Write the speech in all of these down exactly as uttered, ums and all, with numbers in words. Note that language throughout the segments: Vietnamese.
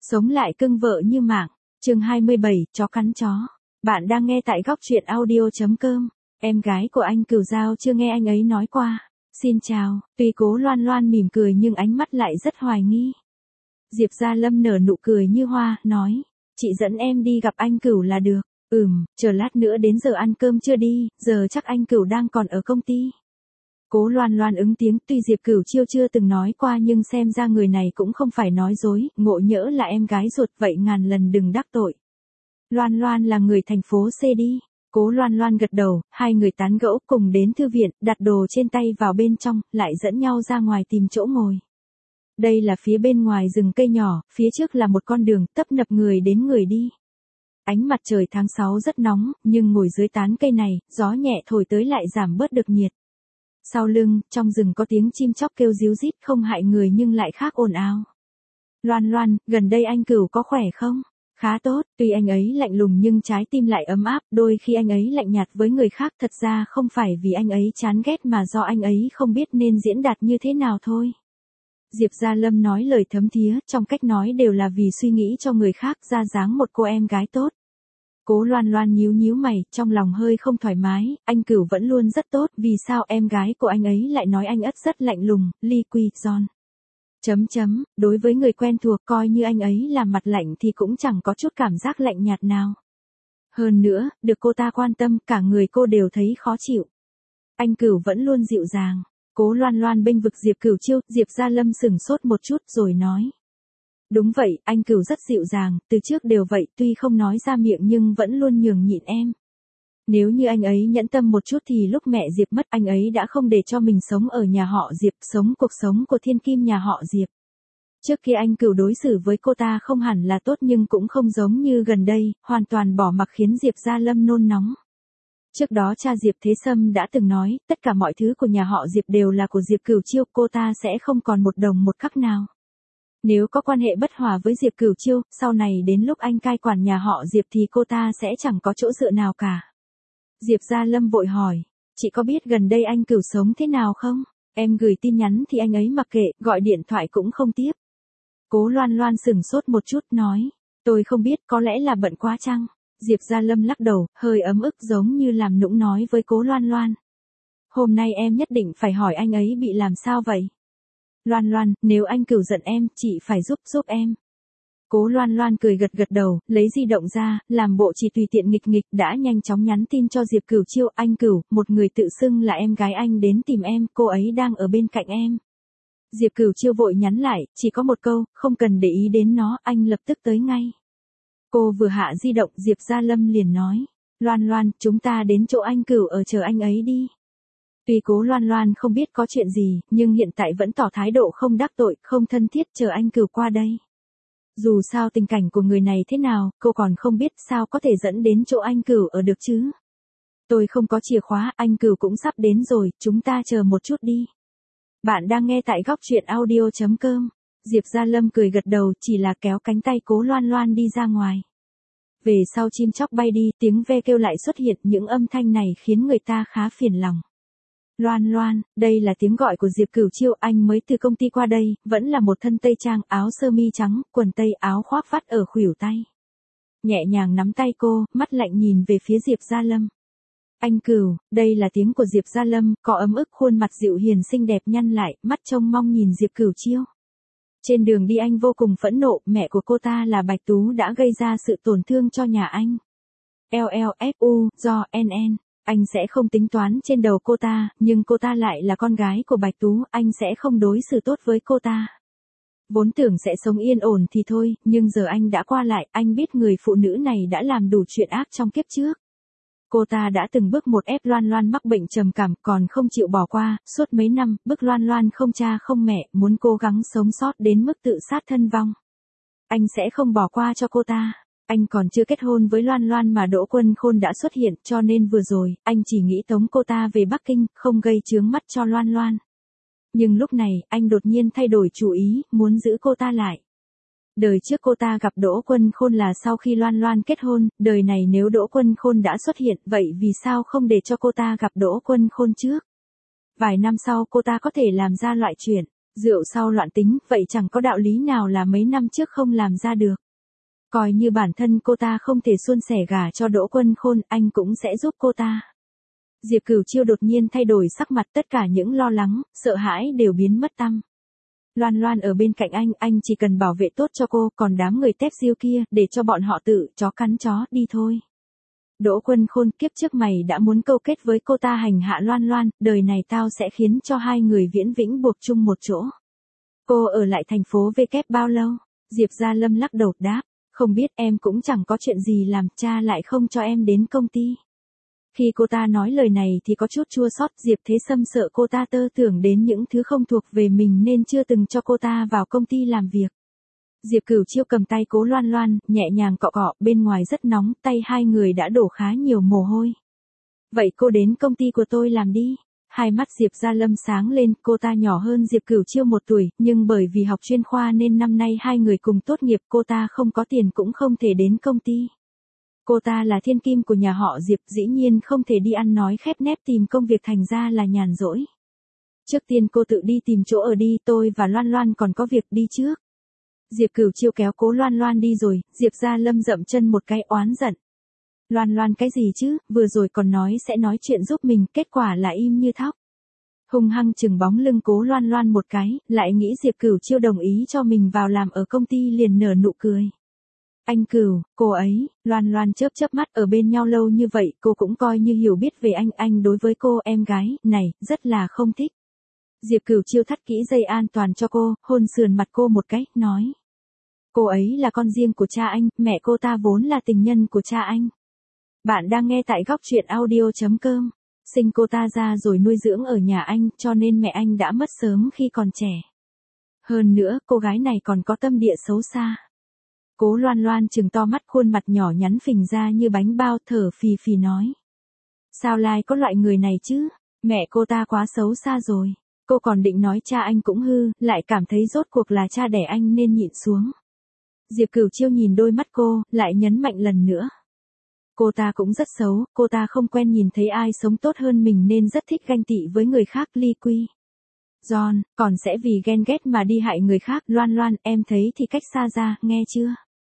Sống lại cưng vợ như mạng. Chương hai mươi bảy, chó cắn chó. Bạn đang nghe tại góc truyện audio chấm com. Em gái của anh Cửu Giao chưa nghe anh ấy nói qua. Xin chào, tuy Cố Loan Loan mỉm cười nhưng ánh mắt lại rất hoài nghi. Diệp Gia Lâm nở nụ cười như hoa, nói, chị dẫn em đi gặp anh Cửu là được. Ừm, chờ lát nữa đến giờ ăn cơm chưa đi, giờ chắc anh Cửu đang còn ở công ty. Cố Loan Loan ứng tiếng, tuy Diệp Cửu Chiêu chưa từng nói qua nhưng xem ra người này cũng không phải nói dối, ngộ nhỡ là em gái ruột vậy ngàn lần đừng đắc tội. Loan Loan là người thành phố C đi. Cố Loan Loan gật đầu, hai người tán gẫu cùng đến thư viện, đặt đồ trên tay vào bên trong, lại dẫn nhau ra ngoài tìm chỗ ngồi. Đây là phía bên ngoài rừng cây nhỏ, phía trước là một con đường tấp nập người đến người đi. Ánh mặt trời tháng sáu rất nóng, nhưng ngồi dưới tán cây này, gió nhẹ thổi tới lại giảm bớt được nhiệt. Sau lưng, trong rừng có tiếng chim chóc kêu ríu rít không hại người nhưng lại khác ồn ào. Loan Loan, gần đây anh Cửu có khỏe không? Khá tốt, tuy anh ấy lạnh lùng nhưng trái tim lại ấm áp, đôi khi anh ấy lạnh nhạt với người khác thật ra không phải vì anh ấy chán ghét mà do anh ấy không biết nên diễn đạt như thế nào thôi. Diệp Gia Lâm nói lời thấm thía, trong cách nói đều là vì suy nghĩ cho người khác ra dáng một cô em gái tốt. Cố Loan Loan nhíu nhíu mày, trong lòng hơi không thoải mái, anh Cửu vẫn luôn rất tốt, vì sao em gái của anh ấy lại nói anh ất rất lạnh lùng, ly quy, giòn. Chấm chấm, đối với người quen thuộc coi như anh ấy là mặt lạnh thì cũng chẳng có chút cảm giác lạnh nhạt nào. Hơn nữa, được cô ta quan tâm, cả người cô đều thấy khó chịu. Anh Cửu vẫn luôn dịu dàng. Cố Loan Loan bênh vực Diệp Cửu Chiêu, Diệp Gia Lâm sửng sốt một chút rồi nói. Đúng vậy, anh Cửu rất dịu dàng, từ trước đều vậy, tuy không nói ra miệng nhưng vẫn luôn nhường nhịn em. Nếu như anh ấy nhẫn tâm một chút thì lúc mẹ Diệp mất anh ấy đã không để cho mình sống ở nhà họ Diệp, sống cuộc sống của thiên kim nhà họ Diệp. Trước kia anh Cửu đối xử với cô ta không hẳn là tốt nhưng cũng không giống như gần đây, hoàn toàn bỏ mặc khiến Diệp Gia Lâm nôn nóng. Trước đó cha Diệp Thế Sâm đã từng nói, tất cả mọi thứ của nhà họ Diệp đều là của Diệp Cửu Chiêu, cô ta sẽ không còn một đồng một khắc nào. Nếu có quan hệ bất hòa với Diệp Cửu Chiêu, sau này đến lúc anh cai quản nhà họ Diệp thì cô ta sẽ chẳng có chỗ dựa nào cả. Diệp Gia Lâm vội hỏi, chị có biết gần đây anh Cửu sống thế nào không? Em gửi tin nhắn thì anh ấy mặc kệ, gọi điện thoại cũng không tiếp. Cố Loan Loan sửng sốt một chút nói, tôi không biết, có lẽ là bận quá chăng? Diệp Gia Lâm lắc đầu, hơi ấm ức giống như làm nũng nói với Cố Loan Loan. Hôm nay em nhất định phải hỏi anh ấy bị làm sao vậy? Loan Loan, nếu anh Cửu giận em, chị phải giúp giúp em. Cố Loan Loan cười gật gật đầu, lấy di động ra, làm bộ chỉ tùy tiện nghịch nghịch đã nhanh chóng nhắn tin cho Diệp Cửu Chiêu, anh Cửu, một người tự xưng là em gái anh đến tìm em, cô ấy đang ở bên cạnh em. Diệp Cửu Chiêu vội nhắn lại, chỉ có một câu, không cần để ý đến nó, anh lập tức tới ngay. Cô vừa hạ di động, Diệp Gia Lâm liền nói, Loan Loan, chúng ta đến chỗ anh Cửu ở chờ anh ấy đi. Tuy Cố Loan Loan không biết có chuyện gì, nhưng hiện tại vẫn tỏ thái độ không đắc tội, không thân thiết chờ anh Cửu qua đây. Dù sao tình cảnh của người này thế nào, cô còn không biết sao có thể dẫn đến chỗ anh Cửu ở được chứ. Tôi không có chìa khóa, anh Cửu cũng sắp đến rồi, chúng ta chờ một chút đi. Bạn đang nghe tại góc truyện audio chấm com. Diệp Gia Lâm cười gật đầu, chỉ là kéo cánh tay Cố Loan Loan đi ra ngoài. Về sau chim chóc bay đi, tiếng ve kêu lại xuất hiện, những âm thanh này khiến người ta khá phiền lòng. Loan Loan, đây là tiếng gọi của Diệp Cửu Chiêu, anh mới từ công ty qua đây, vẫn là một thân tây trang, áo sơ mi trắng, quần tây, áo khoác vắt ở khuỷu tay. Nhẹ nhàng nắm tay cô, mắt lạnh nhìn về phía Diệp Gia Lâm. Anh Cửu, đây là tiếng của Diệp Gia Lâm, có ấm ức, khuôn mặt dịu hiền xinh đẹp nhăn lại, mắt trông mong nhìn Diệp Cửu Chiêu. Trên đường đi anh vô cùng phẫn nộ, mẹ của cô ta là Bạch Tú đã gây ra sự tổn thương cho nhà anh. lờ lờ ép u, do en en, anh sẽ không tính toán trên đầu cô ta, nhưng cô ta lại là con gái của Bạch Tú, anh sẽ không đối xử tốt với cô ta. Vốn tưởng sẽ sống yên ổn thì thôi, nhưng giờ anh đã qua lại, anh biết người phụ nữ này đã làm đủ chuyện ác trong kiếp trước. Cô ta đã từng bước một ép Loan Loan mắc bệnh trầm cảm, còn không chịu bỏ qua, suốt mấy năm, bức Loan Loan không cha không mẹ, muốn cố gắng sống sót đến mức tự sát thân vong. Anh sẽ không bỏ qua cho cô ta. Anh còn chưa kết hôn với Loan Loan mà Đỗ Quân Khôn đã xuất hiện, cho nên vừa rồi, anh chỉ nghĩ tống cô ta về Bắc Kinh, không gây chướng mắt cho Loan Loan. Nhưng lúc này, anh đột nhiên thay đổi chủ ý, muốn giữ cô ta lại. Đời trước cô ta gặp Đỗ Quân Khôn là sau khi Loan Loan kết hôn, đời này nếu Đỗ Quân Khôn đã xuất hiện, vậy vì sao không để cho cô ta gặp Đỗ Quân Khôn trước? Vài năm sau cô ta có thể làm ra loại chuyện, Rượu sau loạn tính, vậy chẳng có đạo lý nào là mấy năm trước không làm ra được. Coi như bản thân cô ta không thể suôn sẻ gả cho Đỗ Quân Khôn, anh cũng sẽ giúp cô ta. Diệp Cửu Chiêu đột nhiên thay đổi sắc mặt, tất cả những lo lắng, sợ hãi đều biến mất tăm. Loan Loan ở bên cạnh anh, anh chỉ cần bảo vệ tốt cho cô, còn đám người tép diêu kia, để cho bọn họ tự chó cắn chó đi thôi. Đỗ Quân Khôn, kiếp trước mày đã muốn câu kết với cô ta hành hạ Loan Loan, đời này tao sẽ khiến cho hai người viễn vĩnh buộc chung một chỗ. Cô ở lại thành phố V kép bao lâu? Diệp Gia Lâm lắc đầu đáp, không biết, em cũng chẳng có chuyện gì làm, cha lại không cho em đến công ty. Khi cô ta nói lời này thì có chút chua xót, Diệp Thế Sâm sợ cô ta tơ tưởng đến những thứ không thuộc về mình nên chưa từng cho cô ta vào công ty làm việc. Diệp Cửu Chiêu cầm tay Cố Loan Loan, nhẹ nhàng cọ cọ, bên ngoài rất nóng, tay hai người đã đổ khá nhiều mồ hôi. Vậy cô đến công ty của tôi làm đi. Hai mắt Diệp Gia Lâm sáng lên, cô ta nhỏ hơn Diệp Cửu Chiêu một tuổi, nhưng bởi vì học chuyên khoa nên năm nay hai người cùng tốt nghiệp, cô ta không có tiền cũng không thể đến công ty. Cô ta là thiên kim của nhà họ Diệp, dĩ nhiên không thể đi ăn nói khép nép tìm công việc, thành ra là nhàn rỗi. Trước tiên cô tự đi tìm chỗ ở đi, tôi và Loan Loan còn có việc, đi trước. Diệp Cửu Chiêu kéo Cố Loan Loan đi rồi, Diệp Gia Lâm dậm chân một cái oán giận. Loan Loan cái gì chứ, vừa rồi còn nói sẽ nói chuyện giúp mình, kết quả là im như thóc. Hung hăng chừng bóng lưng Cố Loan Loan một cái, lại nghĩ Diệp Cửu Chiêu đồng ý cho mình vào làm ở công ty liền nở nụ cười. Anh Cửu, cô ấy, Loan Loan chớp chớp mắt, ở bên nhau lâu như vậy, cô cũng coi như hiểu biết về anh, anh đối với cô em gái này rất là không thích. Diệp Cửu Chiêu thắt kỹ dây an toàn cho cô, hôn sườn mặt cô một cái, nói. Cô ấy là con riêng của cha anh, mẹ cô ta vốn là tình nhân của cha anh. Bạn đang nghe tại góc truyện audio chấm com. Sinh cô ta ra rồi nuôi dưỡng ở nhà anh, cho nên mẹ anh đã mất sớm khi còn trẻ. Hơn nữa, cô gái này còn có tâm địa xấu xa. Cố Loan Loan trừng to mắt, khuôn mặt nhỏ nhắn phình ra như bánh bao, thở phì phì nói. Sao lại có loại người này chứ, mẹ cô ta quá xấu xa rồi. Cô còn định nói cha anh cũng hư, lại cảm thấy rốt cuộc là cha đẻ anh nên nhịn xuống. Diệp Cửu Chiêu nhìn đôi mắt cô, lại nhấn mạnh lần nữa. Cô ta cũng rất xấu, cô ta không quen nhìn thấy ai sống tốt hơn mình nên rất thích ganh tị với người khác, ly quy. John, còn sẽ vì ghen ghét mà đi hại người khác. Loan Loan, em thấy thì cách xa ra, nghe chưa?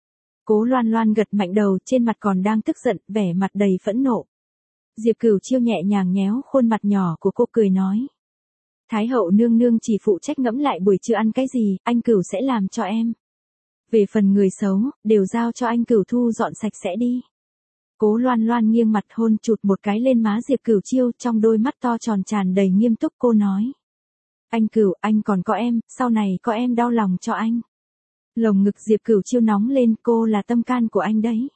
Cố Loan Loan gật mạnh đầu, trên mặt còn đang tức giận, vẻ mặt đầy phẫn nộ. Diệp Cửu Chiêu nhẹ nhàng nhéo khuôn mặt nhỏ của cô, cười nói. Thái hậu nương nương chỉ phụ trách ngẫm lại buổi trưa ăn cái gì, anh Cửu sẽ làm cho em. Về phần người xấu, đều giao cho anh Cửu thu dọn sạch sẽ đi. Cố Loan Loan nghiêng mặt hôn chụt một cái lên má Diệp Cửu Chiêu, trong đôi mắt to tròn tràn đầy nghiêm túc, cô nói. Anh Cửu, anh còn có em, sau này có em đau lòng cho anh. Lồng ngực Diệp Cửu Chiêu nóng lên, cô là tâm can của anh đấy.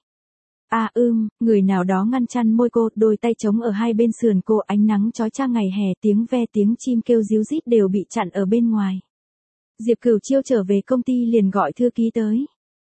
À ưm, người nào đó ngăn chặn môi cô, đôi tay trống ở hai bên sườn cô, ánh nắng chói chang ngày hè, tiếng ve tiếng chim kêu ríu rít đều bị chặn ở bên ngoài. Diệp Cửu Chiêu trở về công ty liền gọi thư ký tới.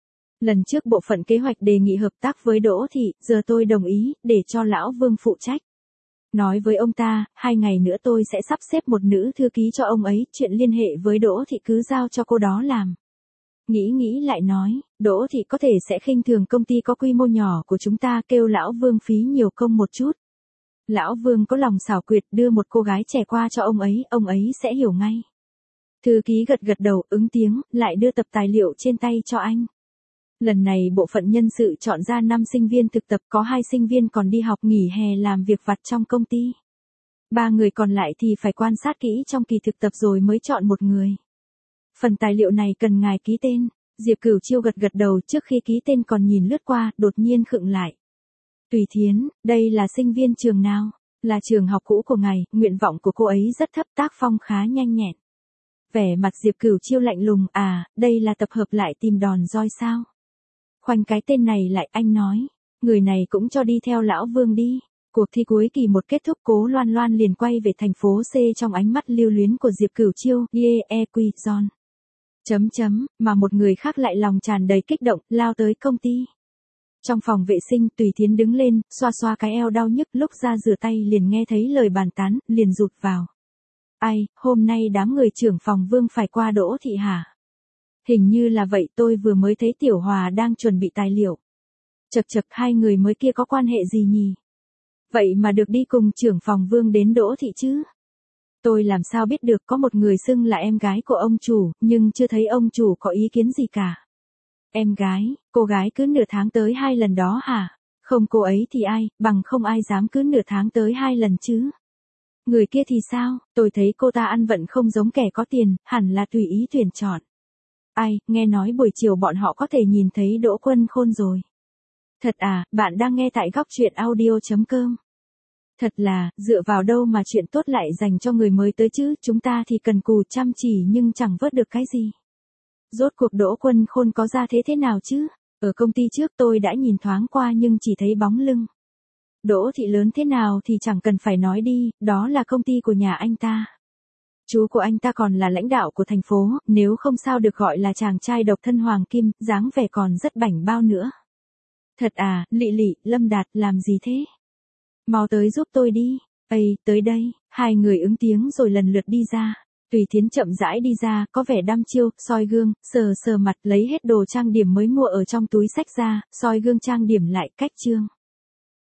Lần trước bộ phận kế hoạch đề nghị hợp tác với Đỗ Thị, giờ tôi đồng ý, để cho Lão Vương phụ trách. Nói với ông ta, hai ngày nữa tôi sẽ sắp xếp một nữ thư ký cho ông ấy, chuyện liên hệ với Đỗ Thị cứ giao cho cô đó làm. Nghĩ nghĩ lại nói, Đỗ Thị có thể sẽ khinh thường công ty có quy mô nhỏ của chúng ta, kêu Lão Vương phí nhiều công một chút. Lão Vương có lòng xảo quyệt, đưa một cô gái trẻ qua cho ông ấy, ông ấy sẽ hiểu ngay. Thư ký gật gật đầu, ứng tiếng, lại đưa tập tài liệu trên tay cho anh. Lần này bộ phận nhân sự chọn ra năm sinh viên thực tập, có hai sinh viên còn đi học nghỉ hè làm việc vặt trong công ty. Ba người còn lại thì phải quan sát kỹ trong kỳ thực tập rồi mới chọn một người. Phần tài liệu này cần ngài ký tên. Diệp Cửu Chiêu gật gật đầu, trước khi ký tên còn nhìn lướt qua, đột nhiên khựng lại. Tùy Thiến, đây là sinh viên trường nào? Là trường học cũ của ngài, nguyện vọng của cô ấy rất thấp, tác phong khá nhanh nhẹn. Vẻ mặt Diệp Cửu Chiêu lạnh lùng, à, đây là tập hợp lại tìm đòn roi sao? Khoanh cái tên này lại, anh nói, người này cũng cho đi theo Lão Vương đi. Cuộc thi cuối kỳ một kết thúc, Cố Loan Loan liền quay về thành phố C trong ánh mắt lưu luyến của Diệp Cửu Chiêu, yeah, e quy, John. Chấm chấm, mà một người khác lại lòng tràn đầy kích động, lao tới công ty. Trong phòng vệ sinh, Tùy Thiến đứng lên, xoa xoa cái eo đau nhức, lúc ra rửa tay liền nghe thấy lời bàn tán, liền rụt vào. Ai, hôm nay đám người trưởng phòng Vương phải qua Đỗ Thị hả? Hình như là vậy, tôi vừa mới thấy Tiểu Hòa đang chuẩn bị tài liệu. Chật chật, hai người mới kia có quan hệ gì nhỉ? Vậy mà được đi cùng trưởng phòng Vương đến Đỗ Thị chứ? Tôi làm sao biết được, có một người xưng là em gái của ông chủ, nhưng chưa thấy ông chủ có ý kiến gì cả. Em gái, cô gái cứ nửa tháng tới hai lần đó hả? Không cô ấy thì ai, bằng không ai dám cứ nửa tháng tới hai lần chứ. Người kia thì sao, tôi thấy cô ta ăn vận không giống kẻ có tiền, hẳn là tùy ý tuyển chọn. Ai, nghe nói buổi chiều bọn họ có thể nhìn thấy Đỗ Quân Khôn rồi. Thật à, bạn đang nghe tại góc truyện audio.com. Thật là, dựa vào đâu mà chuyện tốt lại dành cho người mới tới chứ, chúng ta thì cần cù chăm chỉ nhưng chẳng vớt được cái gì. Rốt cuộc Đỗ Quân Khôn có ra thế thế nào chứ? Ở công ty trước tôi đã nhìn thoáng qua nhưng chỉ thấy bóng lưng. Đỗ thị lớn thế nào thì chẳng cần phải nói đi, đó là công ty của nhà anh ta. Chú của anh ta còn là lãnh đạo của thành phố, nếu không sao được gọi là chàng trai độc thân hoàng kim, dáng vẻ còn rất bảnh bao nữa. Thật à, Lị Lị, Lâm Đạt, làm gì thế? Mau tới giúp tôi đi. Ây, tới đây, hai người ứng tiếng rồi lần lượt đi ra. Tùy Thiến chậm rãi đi ra, có vẻ đăm chiêu, soi gương, sờ sờ mặt, lấy hết đồ trang điểm mới mua ở trong túi xách ra, soi gương trang điểm lại, cách trương.